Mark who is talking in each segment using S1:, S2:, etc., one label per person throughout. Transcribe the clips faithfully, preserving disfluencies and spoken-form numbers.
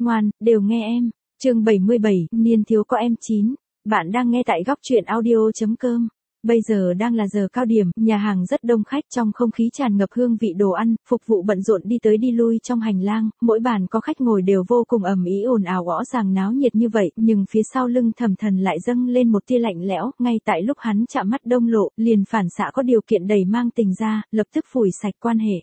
S1: ngoan, đều nghe em. Chương bảy mươi bảy, niên thiếu có em chín. Bạn đang nghe tại góc truyện audio chấm com. Bây giờ đang là giờ cao điểm, nhà hàng rất đông khách, trong không khí tràn ngập hương vị đồ ăn, phục vụ bận rộn đi tới đi lui trong hành lang, mỗi bàn có khách ngồi đều vô cùng ầm ĩ ồn ào rõ ràng náo nhiệt như vậy, nhưng phía sau lưng Thẩm Thần lại dâng lên một tia lạnh lẽo, ngay tại lúc hắn chạm mắt Đông Lộ, liền phản xạ có điều kiện đẩy Mang Tình ra, lập tức phủi sạch quan hệ.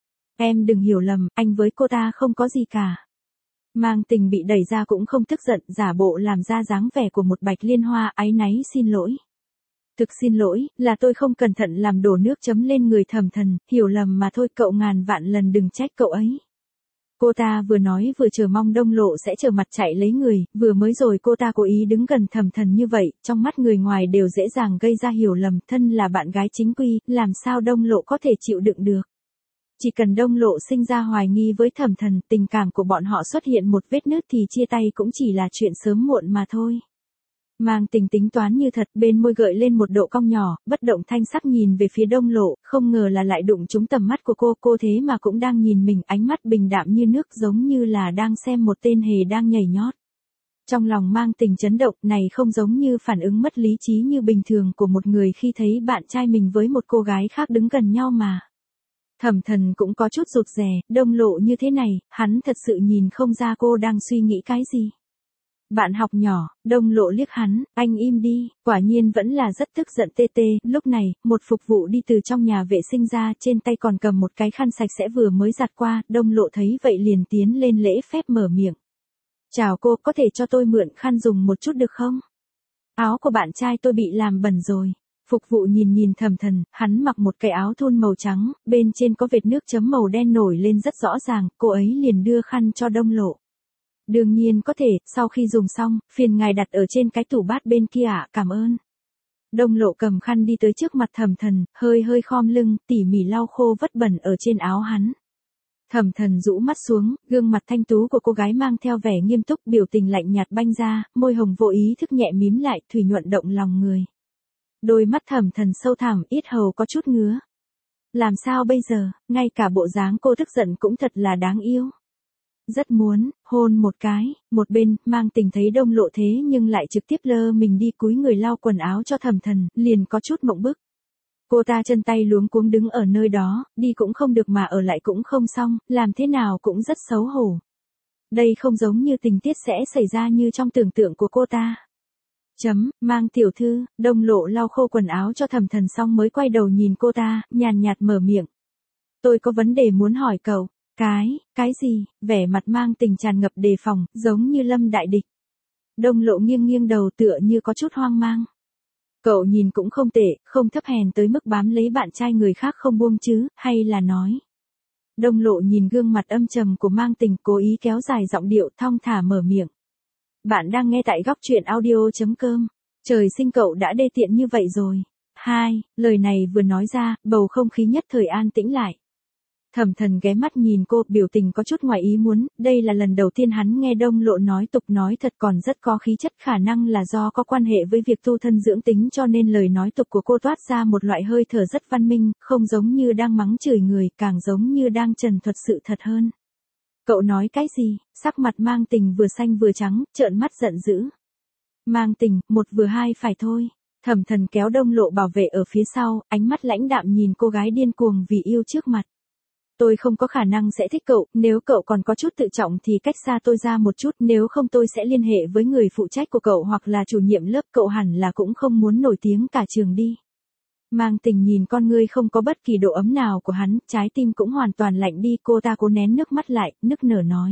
S1: Em đừng hiểu lầm, anh với cô ta không có gì cả. Mang Tình bị đẩy ra cũng không tức giận, giả bộ làm ra dáng vẻ của một bạch liên hoa, áy náy xin lỗi. Thực xin lỗi, là tôi không cẩn thận làm đổ nước chấm lên người Thẩm Thần, hiểu lầm mà thôi, cậu ngàn vạn lần đừng trách cậu ấy. Cô ta vừa nói vừa chờ mong Đông Lộ sẽ trở mặt chạy lấy người, vừa mới rồi cô ta cố ý đứng gần Thẩm Thần như vậy, trong mắt người ngoài đều dễ dàng gây ra hiểu lầm, thân là bạn gái chính quy, làm sao Đông Lộ có thể chịu đựng được. Chỉ cần Đông Lộ sinh ra hoài nghi với Thẩm Thần, tình cảm của bọn họ xuất hiện một vết nứt thì chia tay cũng chỉ là chuyện sớm muộn mà thôi. Mang Tình tính toán như thật, bên môi gợi lên một độ cong nhỏ, bất động thanh sắc nhìn về phía Đông Lộ, không ngờ là lại đụng trúng tầm mắt của cô, cô thế mà cũng đang nhìn mình, ánh mắt bình đạm như nước, giống như là đang xem một tên hề đang nhảy nhót. Trong lòng Mang Tình chấn động, này không giống như phản ứng mất lý trí như bình thường của một người khi thấy bạn trai mình với một cô gái khác đứng gần nhau mà. Thẩm Thần cũng có chút rụt rè, Đông Lộ như thế này, hắn thật sự nhìn không ra cô đang suy nghĩ cái gì. Bạn học nhỏ, Đông Lộ liếc hắn, anh im đi, quả nhiên vẫn là rất tức giận tê tê, lúc này, một phục vụ đi từ trong nhà vệ sinh ra, trên tay còn cầm một cái khăn sạch sẽ vừa mới giặt qua, Đông Lộ thấy vậy liền tiến lên lễ phép mở miệng. Chào cô, có thể cho tôi mượn khăn dùng một chút được không? Áo của bạn trai tôi bị làm bẩn rồi. Phục vụ nhìn nhìn Thẩm Thần, hắn mặc một cái áo thun màu trắng, bên trên có vệt nước chấm màu đen nổi lên rất rõ ràng, cô ấy liền đưa khăn cho Đông Lộ. Đương nhiên có thể, sau khi dùng xong, phiền ngài đặt ở trên cái tủ bát bên kia ạ, cảm ơn. Đông Lộ cầm khăn đi tới trước mặt Thẩm Thần, hơi hơi khom lưng, tỉ mỉ lau khô vất bẩn ở trên áo hắn. Thẩm Thần rũ mắt xuống, gương mặt thanh tú của cô gái mang theo vẻ nghiêm túc, biểu tình lạnh nhạt banh ra, môi hồng vô ý thức nhẹ mím lại, thủy nhuận động lòng người. Đôi mắt Thẩm Thần sâu thẳm, yết hầu có chút ngứa. Làm sao bây giờ, ngay cả bộ dáng cô tức giận cũng thật là đáng yêu. Rất muốn, hôn một cái, một bên, Mang Tình thấy Đông Lộ thế nhưng lại trực tiếp lơ mình đi cúi người lau quần áo cho Thẩm Thần, liền có chút mộng bức. Cô ta chân tay luống cuống đứng ở nơi đó, đi cũng không được mà ở lại cũng không xong, làm thế nào cũng rất xấu hổ. Đây không giống như tình tiết sẽ xảy ra như trong tưởng tượng của cô ta. Chấm, Mang tiểu thư, Đông Lộ lau khô quần áo cho Thẩm Thần xong mới quay đầu nhìn cô ta, nhàn nhạt mở miệng. Tôi có vấn đề muốn hỏi cậu. Cái, cái gì, vẻ mặt Mang Tình tràn ngập đề phòng, giống như lâm đại địch. Đông Lộ nghiêng nghiêng đầu tựa như có chút hoang mang. Cậu nhìn cũng không tệ, không thấp hèn tới mức bám lấy bạn trai người khác không buông chứ, hay là nói. Đông Lộ nhìn gương mặt âm trầm của Mang Tình, cố ý kéo dài giọng điệu, thong thả mở miệng. Bạn đang nghe tại góc truyện audio chấm com. Trời sinh cậu đã đê tiện như vậy rồi. Hai, lời này vừa nói ra, bầu không khí nhất thời an tĩnh lại. Thẩm Thần ghé mắt nhìn cô, biểu tình có chút ngoài ý muốn, đây là lần đầu tiên hắn nghe Đông Lộ nói tục nói thật còn rất có khí chất, khả năng là do có quan hệ với việc tu thân dưỡng tính cho nên lời nói tục của cô toát ra một loại hơi thở rất văn minh, không giống như đang mắng chửi người, càng giống như đang trần thuật sự thật hơn. Cậu nói cái gì? Sắc mặt Mang Tình vừa xanh vừa trắng, trợn mắt giận dữ. Mang Tình, một vừa hai phải thôi. Thẩm Thần kéo Đông Lộ bảo vệ ở phía sau, ánh mắt lãnh đạm nhìn cô gái điên cuồng vì yêu trước mặt. Tôi không có khả năng sẽ thích cậu, nếu cậu còn có chút tự trọng thì cách xa tôi ra một chút, nếu không tôi sẽ liên hệ với người phụ trách của cậu hoặc là chủ nhiệm lớp, cậu hẳn là cũng không muốn nổi tiếng cả trường đi. Mang Tình nhìn con ngươi không có bất kỳ độ ấm nào của hắn, trái tim cũng hoàn toàn lạnh đi, cô ta cố nén nước mắt lại, nức nở nói.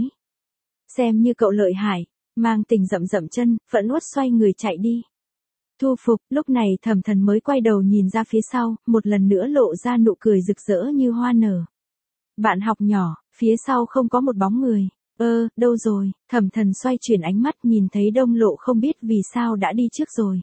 S1: Xem như cậu lợi hại. Mang Tình dậm dậm chân, phẫn uất xoay người chạy đi. Thu phục, lúc này Thẩm Thần mới quay đầu nhìn ra phía sau, một lần nữa lộ ra nụ cười rực rỡ như hoa nở. Bạn học nhỏ, phía sau không có một bóng người. Ơ, đâu rồi? Thẩm Thần xoay chuyển ánh mắt nhìn thấy Đông Lộ không biết vì sao đã đi trước rồi.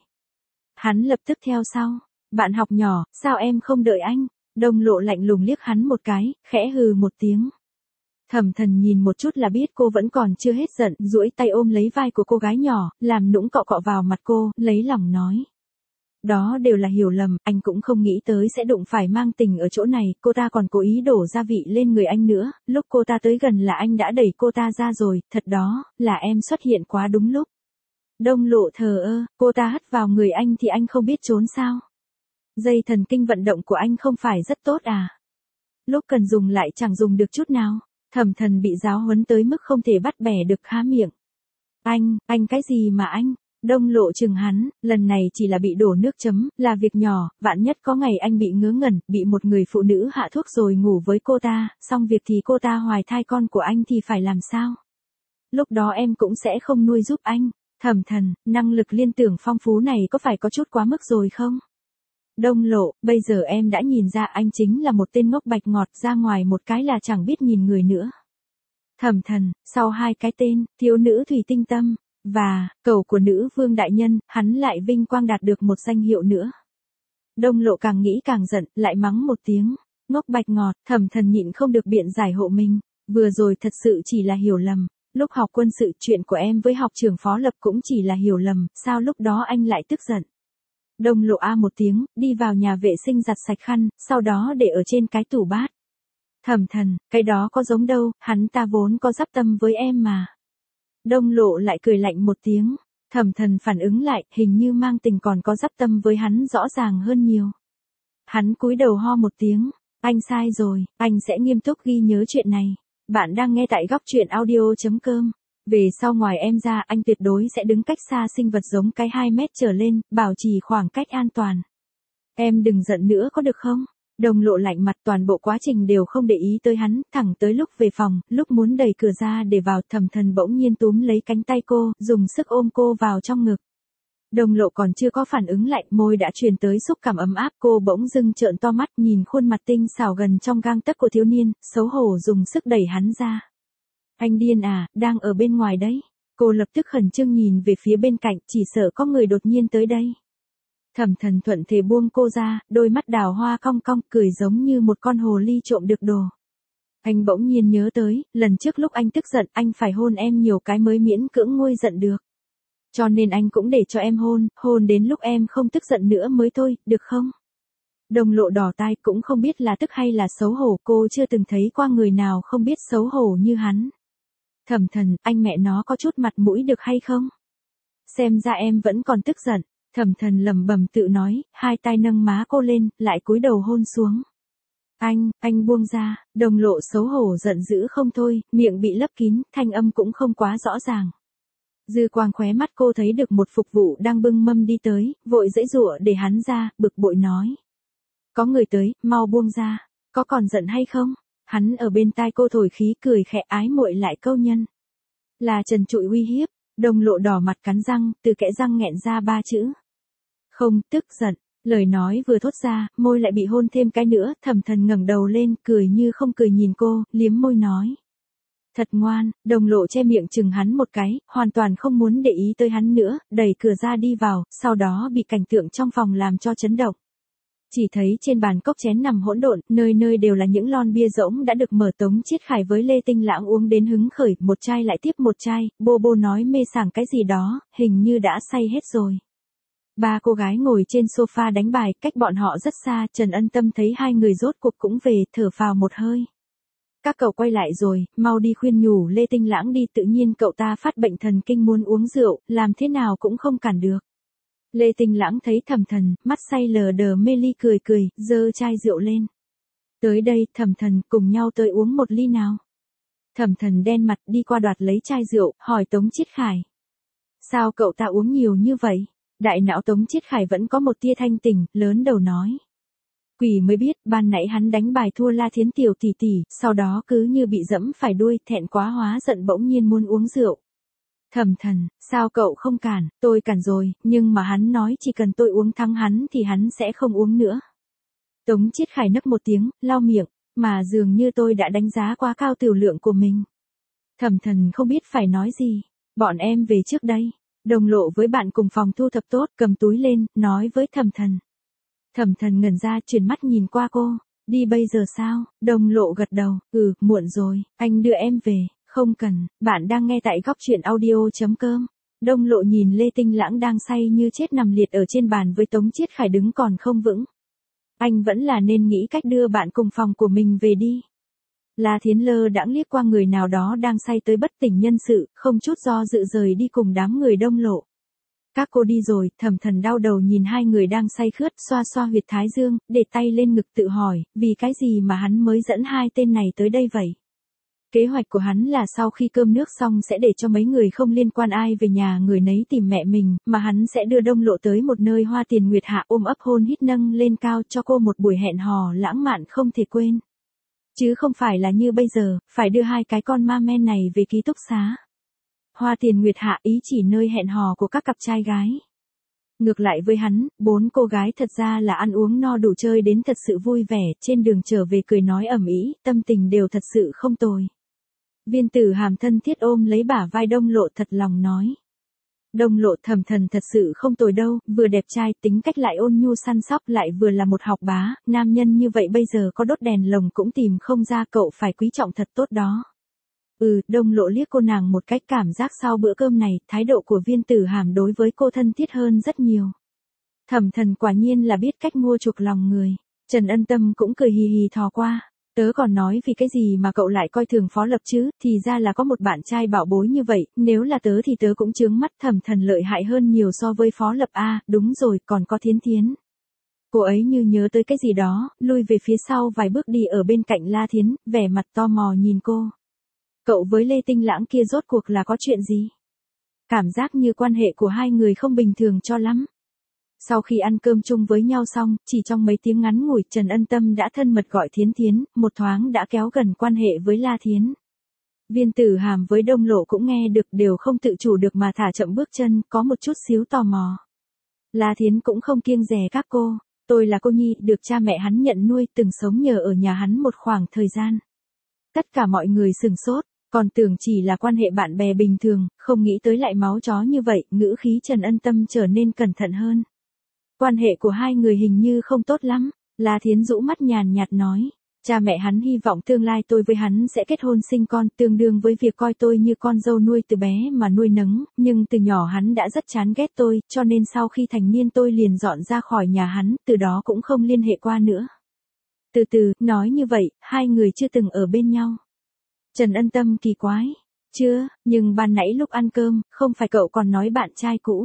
S1: Hắn lập tức theo sau. Bạn học nhỏ, sao em không đợi anh? Đông Lộ lạnh lùng liếc hắn một cái, khẽ hừ một tiếng. Thẩm Thần nhìn một chút là biết cô vẫn còn chưa hết giận, duỗi tay ôm lấy vai của cô gái nhỏ, làm nũng cọ cọ vào mặt cô, lấy lòng nói. Đó đều là hiểu lầm, anh cũng không nghĩ tới sẽ đụng phải mang tình ở chỗ này, cô ta còn cố ý đổ gia vị lên người anh nữa, lúc cô ta tới gần là anh đã đẩy cô ta ra rồi, thật đó, là em xuất hiện quá đúng lúc. Đông Lộ thờ ơ, cô ta hất vào người anh thì anh không biết trốn sao? Dây thần kinh vận động của anh không phải rất tốt à? Lúc cần dùng lại chẳng dùng được chút nào. Thẩm Thần bị giáo huấn tới mức không thể bắt bẻ được há miệng. Anh, anh cái gì mà anh? Đông Lộ chừng hắn, lần này chỉ là bị đổ nước chấm, là việc nhỏ, vạn nhất có ngày anh bị ngớ ngẩn, bị một người phụ nữ hạ thuốc rồi ngủ với cô ta, xong việc thì cô ta hoài thai con của anh thì phải làm sao? Lúc đó em cũng sẽ không nuôi giúp anh. Thẩm Thần, năng lực liên tưởng phong phú này có phải có chút quá mức rồi không? Đông Lộ, bây giờ em đã nhìn ra anh chính là một tên ngốc bạch ngọt, ra ngoài một cái là chẳng biết nhìn người nữa. Thẩm Thần, sau hai cái tên, thiếu nữ thủy tinh tâm, và, cầu của nữ vương đại nhân, hắn lại vinh quang đạt được một danh hiệu nữa. Đông Lộ càng nghĩ càng giận, lại mắng một tiếng, ngốc bạch ngọt, Thẩm Thần nhịn không được biện giải hộ mình, vừa rồi thật sự chỉ là hiểu lầm, lúc học quân sự chuyện của em với học trưởng Phó Lập cũng chỉ là hiểu lầm, sao lúc đó anh lại tức giận. Đông Lộ a một tiếng, đi vào nhà vệ sinh giặt sạch khăn, sau đó để ở trên cái tủ bát. Thẩm Thần, cái đó có giống đâu, hắn ta vốn có dắp tâm với em mà. Đông Lộ lại cười lạnh một tiếng. Thẩm Thần phản ứng lại, hình như mang tình còn có dắp tâm với hắn rõ ràng hơn nhiều. Hắn cúi đầu ho một tiếng, anh sai rồi, anh sẽ nghiêm túc ghi nhớ chuyện này. Bạn đang nghe tại góc truyện audio chấm com. Về sau ngoài em ra, anh tuyệt đối sẽ đứng cách xa sinh vật giống cái hai mét trở lên, bảo trì khoảng cách an toàn. Em đừng giận nữa có được không? Đông Lộ lạnh mặt, toàn bộ quá trình đều không để ý tới hắn, thẳng tới lúc về phòng, lúc muốn đẩy cửa ra để vào, Thẩm Thần bỗng nhiên túm lấy cánh tay cô, dùng sức ôm cô vào trong ngực. Đông Lộ còn chưa có phản ứng lại, môi đã truyền tới xúc cảm ấm áp, cô bỗng dưng trợn to mắt nhìn khuôn mặt tinh xảo gần trong gang tấc của thiếu niên, xấu hổ dùng sức đẩy hắn ra. Anh điên à, đang ở bên ngoài đấy. Cô lập tức khẩn trương nhìn về phía bên cạnh, chỉ sợ có người đột nhiên tới đây. Thẩm Thần thuận thế buông cô ra, đôi mắt đào hoa cong cong, cười giống như một con hồ ly trộm được đồ. Anh bỗng nhiên nhớ tới, lần trước lúc anh tức giận, anh phải hôn em nhiều cái mới miễn cưỡng nguôi giận được. Cho nên anh cũng để cho em hôn, hôn đến lúc em không tức giận nữa mới thôi, được không? Đông Lộ đỏ tai, cũng không biết là tức hay là xấu hổ, cô chưa từng thấy qua người nào không biết xấu hổ như hắn. Thẩm Thần, anh mẹ nó có chút mặt mũi được hay không? Xem ra em vẫn còn tức giận. Thẩm Thần lẩm bẩm tự nói, hai tay nâng má cô lên, lại cúi đầu hôn xuống. Anh, anh buông ra. Đông Lộ xấu hổ giận dữ không thôi, miệng bị lấp kín, thanh âm cũng không quá rõ ràng. Dư quang khóe mắt cô thấy được một phục vụ đang bưng mâm đi tới, vội giãy giụa để hắn ra, bực bội nói. Có người tới, mau buông ra. Có còn giận hay không? Hắn ở bên tai cô thổi khí cười khẽ ái muội lại câu nhân. Là trần trụi uy hiếp. Đông Lộ đỏ mặt cắn răng, từ kẽ răng nghẹn ra ba chữ. Không, tức giận. Lời nói vừa thốt ra, môi lại bị hôn thêm cái nữa, Thẩm Thần ngẩng đầu lên, cười như không cười nhìn cô, liếm môi nói. Thật ngoan. Đông Lộ che miệng chừng hắn một cái, hoàn toàn không muốn để ý tới hắn nữa, đẩy cửa ra đi vào, sau đó bị cảnh tượng trong phòng làm cho chấn động. Chỉ thấy trên bàn cốc chén nằm hỗn độn, nơi nơi đều là những lon bia rỗng đã được mở. Tống Chiết Khải với Lê Tinh Lãng uống đến hứng khởi, một chai lại tiếp một chai, bô bô nói mê sảng cái gì đó, hình như đã say hết rồi. Ba cô gái ngồi trên sofa đánh bài, cách bọn họ rất xa, Trần Ân Tâm thấy hai người rốt cuộc cũng về, thở phào một hơi. Các cậu quay lại rồi, mau đi khuyên nhủ Lê Tinh Lãng đi, tự nhiên cậu ta phát bệnh thần kinh muốn uống rượu, làm thế nào cũng không cản được. Lê Tinh Lãng thấy Thẩm Thần, mắt say lờ đờ mê ly cười cười, giơ chai rượu lên. Tới đây, Thẩm Thần, cùng nhau tới uống một ly nào. Thẩm Thần đen mặt đi qua đoạt lấy chai rượu, hỏi Tống Chiết Khải. Sao cậu ta uống nhiều như vậy? Đại não Tống Chiết Khải vẫn có một tia thanh tỉnh, lớn đầu nói. Quỷ mới biết, ban nãy hắn đánh bài thua La Thiến tiểu tỷ tỷ, sau đó cứ như bị dẫm phải đuôi, thẹn quá hóa giận bỗng nhiên muốn uống rượu. Thẩm Thần, sao cậu không cản, tôi cản rồi, nhưng mà hắn nói chỉ cần tôi uống thắng hắn thì hắn sẽ không uống nữa. Tống Chiết Khải nấc một tiếng, lau miệng, mà dường như tôi đã đánh giá quá cao tiểu lượng của mình. Thẩm Thần không biết phải nói gì, bọn em về trước đây. Đông Lộ với bạn cùng phòng thu thập tốt, cầm túi lên, nói với Thẩm Thần. Thẩm Thần ngẩn ra, chuyển mắt nhìn qua cô, đi bây giờ sao? Đông Lộ gật đầu, ừ, muộn rồi, anh đưa em về. Không cần, bạn đang nghe tại góc truyện audio chấm com. Đông Lộ nhìn Lê Tinh Lãng đang say như chết nằm liệt ở trên bàn với Tống Chiết Khải đứng còn không vững. Anh vẫn là nên nghĩ cách đưa bạn cùng phòng của mình về đi. La Thiến lơ đãng liếc qua người nào đó đang say tới bất tỉnh nhân sự, không chút do dự rời đi cùng đám người Đông Lộ. Các cô đi rồi, Thẩm Thần đau đầu nhìn hai người đang say khướt, xoa xoa huyệt thái dương, để tay lên ngực tự hỏi, vì cái gì mà hắn mới dẫn hai tên này tới đây vậy? Kế hoạch của hắn là sau khi cơm nước xong sẽ để cho mấy người không liên quan ai về nhà người nấy tìm mẹ mình, mà hắn sẽ đưa Đông Lộ tới một nơi Hoa Tiền Nguyệt Hạ ôm ấp hôn hít nâng lên cao cho cô một buổi hẹn hò lãng mạn không thể quên. Chứ không phải là như bây giờ, phải đưa hai cái con ma men này về ký túc xá. Hoa Tiền Nguyệt Hạ ý chỉ nơi hẹn hò của các cặp trai gái. Ngược lại với hắn, bốn cô gái thật ra là ăn uống no đủ chơi đến thật sự vui vẻ, trên đường trở về cười nói ầm ĩ, tâm tình đều thật sự không tồi. Viên Tử Hàm thân thiết ôm lấy bả vai Đông Lộ thật lòng nói. Đông Lộ Thẩm Thần thật sự không tồi đâu, vừa đẹp trai, tính cách lại ôn nhu săn sóc, lại vừa là một học bá, nam nhân như vậy bây giờ có đốt đèn lồng cũng tìm không ra, cậu phải quý trọng thật tốt đó. Ừ, Đông Lộ liếc cô nàng một cách, cảm giác sau bữa cơm này, thái độ của Viên Tử Hàm đối với cô thân thiết hơn rất nhiều. Thẩm Thần quả nhiên là biết cách mua chuộc lòng người. Trần Ân Tâm cũng cười hì hì thò qua. Tớ còn nói vì cái gì mà cậu lại coi thường Phó Lập chứ, thì ra là có một bạn trai bảo bối như vậy, nếu là tớ thì tớ cũng chướng mắt. Thẩm Thần lợi hại hơn nhiều so với Phó Lập a, à, đúng rồi, còn có Thiến Thiến. Cô ấy như nhớ tới cái gì đó, lui về phía sau vài bước đi ở bên cạnh La Thiến, vẻ mặt tò mò nhìn cô. Cậu với Lê Tinh Lãng kia rốt cuộc là có chuyện gì? Cảm giác như quan hệ của hai người không bình thường cho lắm. Sau khi ăn cơm chung với nhau xong, chỉ trong mấy tiếng ngắn ngủi, Trần Ân Tâm đã thân mật gọi Thiến Thiến, một thoáng đã kéo gần quan hệ với La Thiến. Viên Tử Hàm với Đông Lộ cũng nghe được, đều không tự chủ được mà thả chậm bước chân, có một chút xíu tò mò. La Thiến cũng không kiêng dè các cô, tôi là cô nhi, được cha mẹ hắn nhận nuôi, từng sống nhờ ở nhà hắn một khoảng thời gian. Tất cả mọi người sửng sốt, còn tưởng chỉ là quan hệ bạn bè bình thường, không nghĩ tới lại máu chó như vậy, ngữ khí Trần Ân Tâm trở nên cẩn thận hơn. Quan hệ của hai người hình như không tốt lắm, La Thiến rũ mắt nhàn nhạt nói. Cha mẹ hắn hy vọng tương lai tôi với hắn sẽ kết hôn sinh con, tương đương với việc coi tôi như con dâu nuôi từ bé mà nuôi nấng, nhưng từ nhỏ hắn đã rất chán ghét tôi, cho nên sau khi thành niên tôi liền dọn ra khỏi nhà hắn, từ đó cũng không liên hệ qua nữa. Từ từ, nói như vậy, hai người chưa từng ở bên nhau. Trần Ân Tâm kỳ quái. Chưa, nhưng ban nãy lúc ăn cơm, không phải cậu còn nói bạn trai cũ.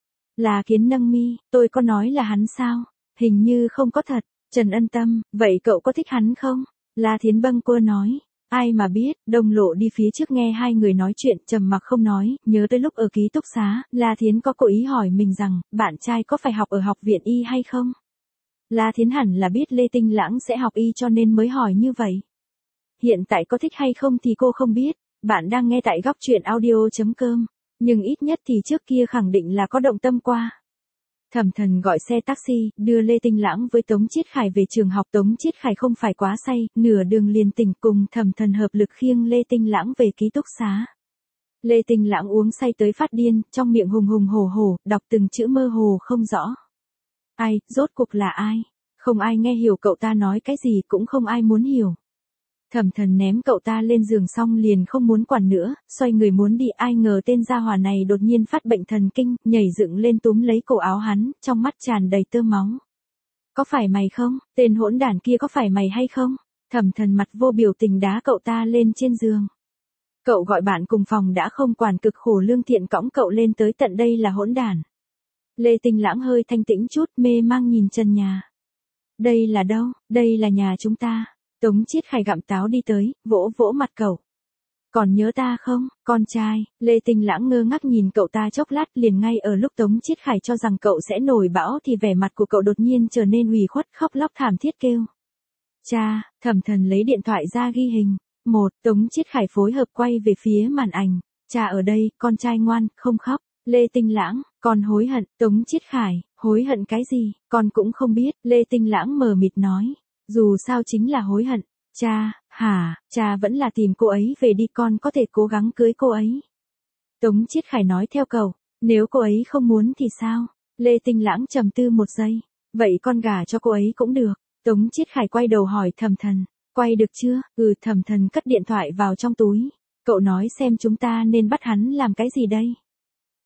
S1: La Kiến nâng mi, tôi có nói là hắn sao? Hình như không có thật. Trần Ân Tâm, vậy cậu có thích hắn không? La Thiến bâng quơ nói. Ai mà biết, Đông Lộ đi phía trước nghe hai người nói chuyện, trầm mặc không nói, nhớ tới lúc ở ký túc xá, La Thiến có cố ý hỏi mình rằng, bạn trai có phải học ở học viện y hay không? La Thiến hẳn là biết Lê Tinh Lãng sẽ học y cho nên mới hỏi như vậy. Hiện tại có thích hay không thì cô không biết, bạn đang nghe tại góc truyện audio chấm com, nhưng ít nhất thì trước kia khẳng định là có động tâm qua. Thẩm Thần gọi xe taxi, đưa Lê Tinh Lãng với Tống Chiết Khải về trường học. Tống Chiết Khải không phải quá say, nửa đường liền tỉnh, cùng Thẩm Thần hợp lực khiêng Lê Tinh Lãng về ký túc xá. Lê Tinh Lãng uống say tới phát điên, trong miệng hùng hùng hổ hổ, đọc từng chữ mơ hồ không rõ. Ai, rốt cuộc là ai? Không ai nghe hiểu cậu ta nói cái gì, cũng không ai muốn hiểu. Thẩm Thần ném cậu ta lên giường xong liền không muốn quản nữa, xoay người muốn đi, ai ngờ tên gia hỏa này đột nhiên phát bệnh thần kinh, nhảy dựng lên túm lấy cổ áo hắn, trong mắt tràn đầy tơ máu. Có phải mày không? Tên hỗn đản kia có phải mày hay không? Thẩm Thần mặt vô biểu tình đá cậu ta lên trên giường. Cậu gọi bạn cùng phòng đã không quản, cực khổ lương thiện cõng cậu lên tới tận đây là hỗn đản. Lê Tinh Lãng hơi thanh tĩnh chút, mê mang nhìn trần nhà. Đây là đâu? Đây là nhà chúng ta. Tống Chiết Khải gặm táo đi tới, vỗ vỗ mặt cậu. Còn nhớ ta không, con trai? Lê Tinh Lãng ngơ ngác nhìn cậu ta chốc lát, liền ngay ở lúc Tống Chiết Khải cho rằng cậu sẽ nổi bão thì vẻ mặt của cậu đột nhiên trở nên ủy khuất, khóc lóc thảm thiết kêu. Cha, Thẩm Thần lấy điện thoại ra ghi hình. Một, Tống Chiết Khải phối hợp quay về phía màn ảnh. Cha ở đây, con trai ngoan, không khóc. Lê Tinh Lãng, con hối hận. Tống Chiết Khải, hối hận cái gì, con cũng không biết. Lê Tinh Lãng mờ mịt nói. Dù sao chính là hối hận. Cha, hả, cha vẫn là tìm cô ấy về đi, con có thể cố gắng cưới cô ấy. Tống Chiết Khải nói theo cậu, nếu cô ấy không muốn thì sao? Lê Tinh Lãng trầm tư một giây, vậy con gả cho cô ấy cũng được. Tống Chiết Khải quay đầu hỏi Thẩm Thần, quay được chưa? Ừ. Thẩm Thần cất điện thoại vào trong túi. Cậu nói xem chúng ta nên bắt hắn làm cái gì đây?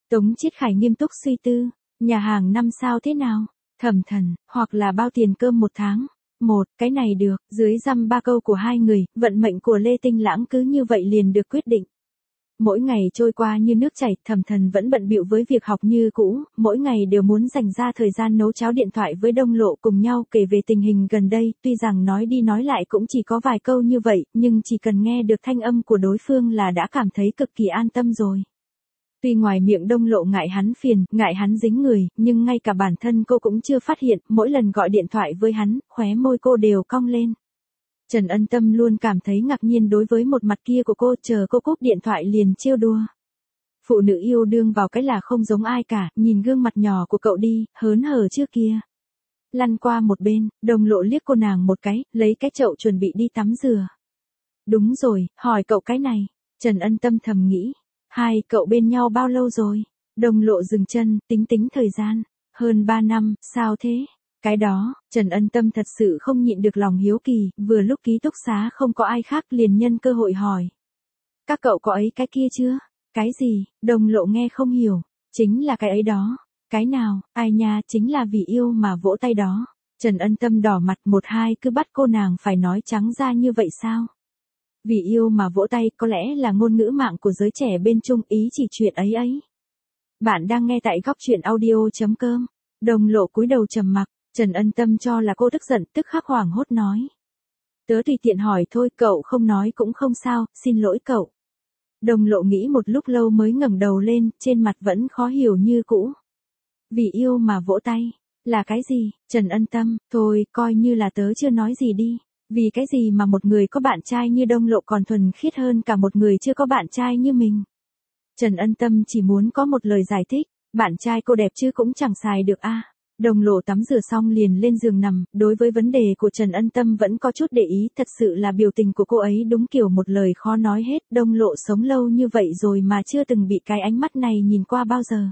S1: Tống Chiết Khải nghiêm túc suy tư, nhà hàng năm sao thế nào? Thẩm Thần, hoặc là bao tiền cơm một tháng? Một, cái này được, dưới dăm ba câu của hai người, vận mệnh của Lê Tinh Lãng cứ như vậy liền được quyết định. Mỗi ngày trôi qua như nước chảy, Thẩm Thần vẫn bận bịu với việc học như cũ, mỗi ngày đều muốn dành ra thời gian nấu cháo điện thoại với Đông Lộ cùng nhau kể về tình hình gần đây, tuy rằng nói đi nói lại cũng chỉ có vài câu như vậy, nhưng chỉ cần nghe được thanh âm của đối phương là đã cảm thấy cực kỳ an tâm rồi. Tuy ngoài miệng Đông Lộ ngại hắn phiền, ngại hắn dính người, nhưng ngay cả bản thân cô cũng chưa phát hiện, mỗi lần gọi điện thoại với hắn, khóe môi cô đều cong lên. Trần Ân Tâm luôn cảm thấy ngạc nhiên đối với một mặt kia của cô, chờ cô cúp điện thoại liền trêu đùa. Phụ nữ yêu đương vào cái là không giống ai cả, nhìn gương mặt nhỏ của cậu đi, hớn hở trước kia. Lăn qua một bên, Đông Lộ liếc cô nàng một cái, lấy cái chậu chuẩn bị đi tắm rửa. Đúng rồi, hỏi cậu cái này. Trần Ân Tâm thầm nghĩ. Hai cậu bên nhau bao lâu rồi? Đông Lộ dừng chân, tính tính thời gian. Hơn ba năm, sao thế? Cái đó, Trần Ân Tâm thật sự không nhịn được lòng hiếu kỳ, vừa lúc ký túc xá không có ai khác liền nhân cơ hội hỏi. Các cậu có ấy cái kia chưa? Cái gì? Đông Lộ nghe không hiểu. Chính là cái ấy đó. Cái nào? Ai nha, chính là vì yêu mà vỗ tay đó. Trần Ân Tâm đỏ mặt một hai cứ bắt cô nàng phải nói trắng ra như vậy sao? Vì yêu mà vỗ tay có lẽ là ngôn ngữ mạng của giới trẻ bên Trung, ý chỉ chuyện ấy ấy. Bạn đang nghe tại góc truyện audio.com. Đông Lộ cúi đầu trầm mặc, Trần Ân Tâm cho là cô tức giận, tức khắc hoảng hốt nói. Tớ tùy tiện hỏi thôi, cậu không nói cũng không sao, xin lỗi cậu. Đông Lộ nghĩ một lúc lâu mới ngẩng đầu lên, trên mặt vẫn khó hiểu như cũ. Vì yêu mà vỗ tay, là cái gì? Trần Ân Tâm, thôi, coi như là tớ chưa nói gì đi. Vì cái gì mà một người có bạn trai như Đông Lộ còn thuần khiết hơn cả một người chưa có bạn trai như mình? Trần Ân Tâm chỉ muốn có một lời giải thích, bạn trai cô đẹp chứ cũng chẳng xài được a. À. Đông Lộ tắm rửa xong liền lên giường nằm, đối với vấn đề của Trần Ân Tâm vẫn có chút để ý, thật sự là biểu tình của cô ấy đúng kiểu một lời khó nói hết. Đông Lộ sống lâu như vậy rồi mà chưa từng bị cái ánh mắt này nhìn qua bao giờ.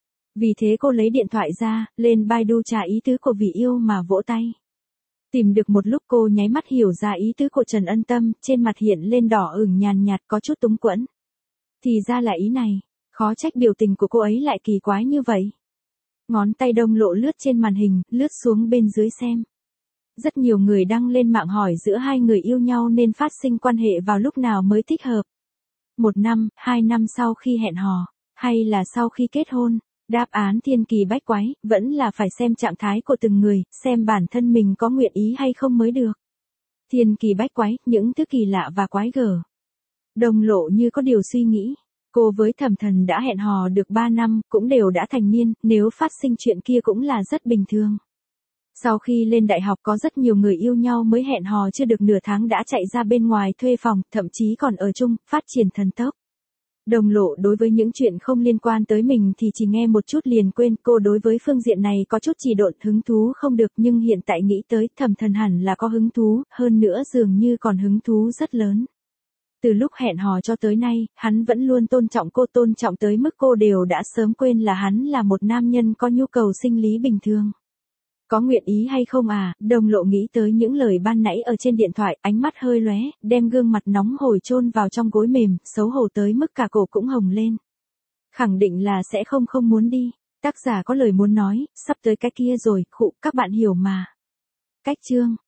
S1: Vì thế cô lấy điện thoại ra, lên Baidu tra ý tứ của Vì yêu mà vỗ tay. Tìm được một lúc cô nháy mắt hiểu ra ý tứ của Trần Ân Tâm, trên mặt hiện lên đỏ ửng nhàn nhạt có chút túng quẫn. Thì ra là ý này, khó trách biểu tình của cô ấy lại kỳ quái như vậy. Ngón tay Đông Lộ lướt trên màn hình, lướt xuống bên dưới xem. Rất nhiều người đăng lên mạng hỏi giữa hai người yêu nhau nên phát sinh quan hệ vào lúc nào mới thích hợp. Một năm, hai năm sau khi hẹn hò, hay là sau khi kết hôn? Đáp án thiên kỳ bách quái, vẫn là phải xem trạng thái của từng người, xem bản thân mình có nguyện ý hay không mới được. Thiên kỳ bách quái, những thứ kỳ lạ và quái gở. Đông Lộ như có điều suy nghĩ. Cô với Thẩm Thần đã hẹn hò được ba năm, cũng đều đã thành niên, nếu phát sinh chuyện kia cũng là rất bình thường. Sau khi lên đại học có rất nhiều người yêu nhau mới hẹn hò chưa được nửa tháng đã chạy ra bên ngoài thuê phòng, thậm chí còn ở chung, phát triển thần tốc. Đông Lộ đối với những chuyện không liên quan tới mình thì chỉ nghe một chút liền quên, cô đối với phương diện này có chút trì độn, hứng thú không được, nhưng hiện tại nghĩ tới Thẩm Thần hẳn là có hứng thú, hơn nữa dường như còn hứng thú rất lớn. Từ lúc hẹn hò cho tới nay, hắn vẫn luôn tôn trọng cô, tôn trọng tới mức cô đều đã sớm quên là hắn là một nam nhân có nhu cầu sinh lý bình thường. Có nguyện ý hay không à? Đông Lộ nghĩ tới những lời ban nãy ở trên điện thoại, ánh mắt hơi lóe, đem gương mặt nóng hổi chôn vào trong gối mềm, xấu hổ tới mức cả cổ cũng hồng lên. Khẳng định là sẽ không không muốn đi. Tác giả có lời muốn nói, sắp tới cái kia rồi, khụ, các bạn hiểu mà. Cách chương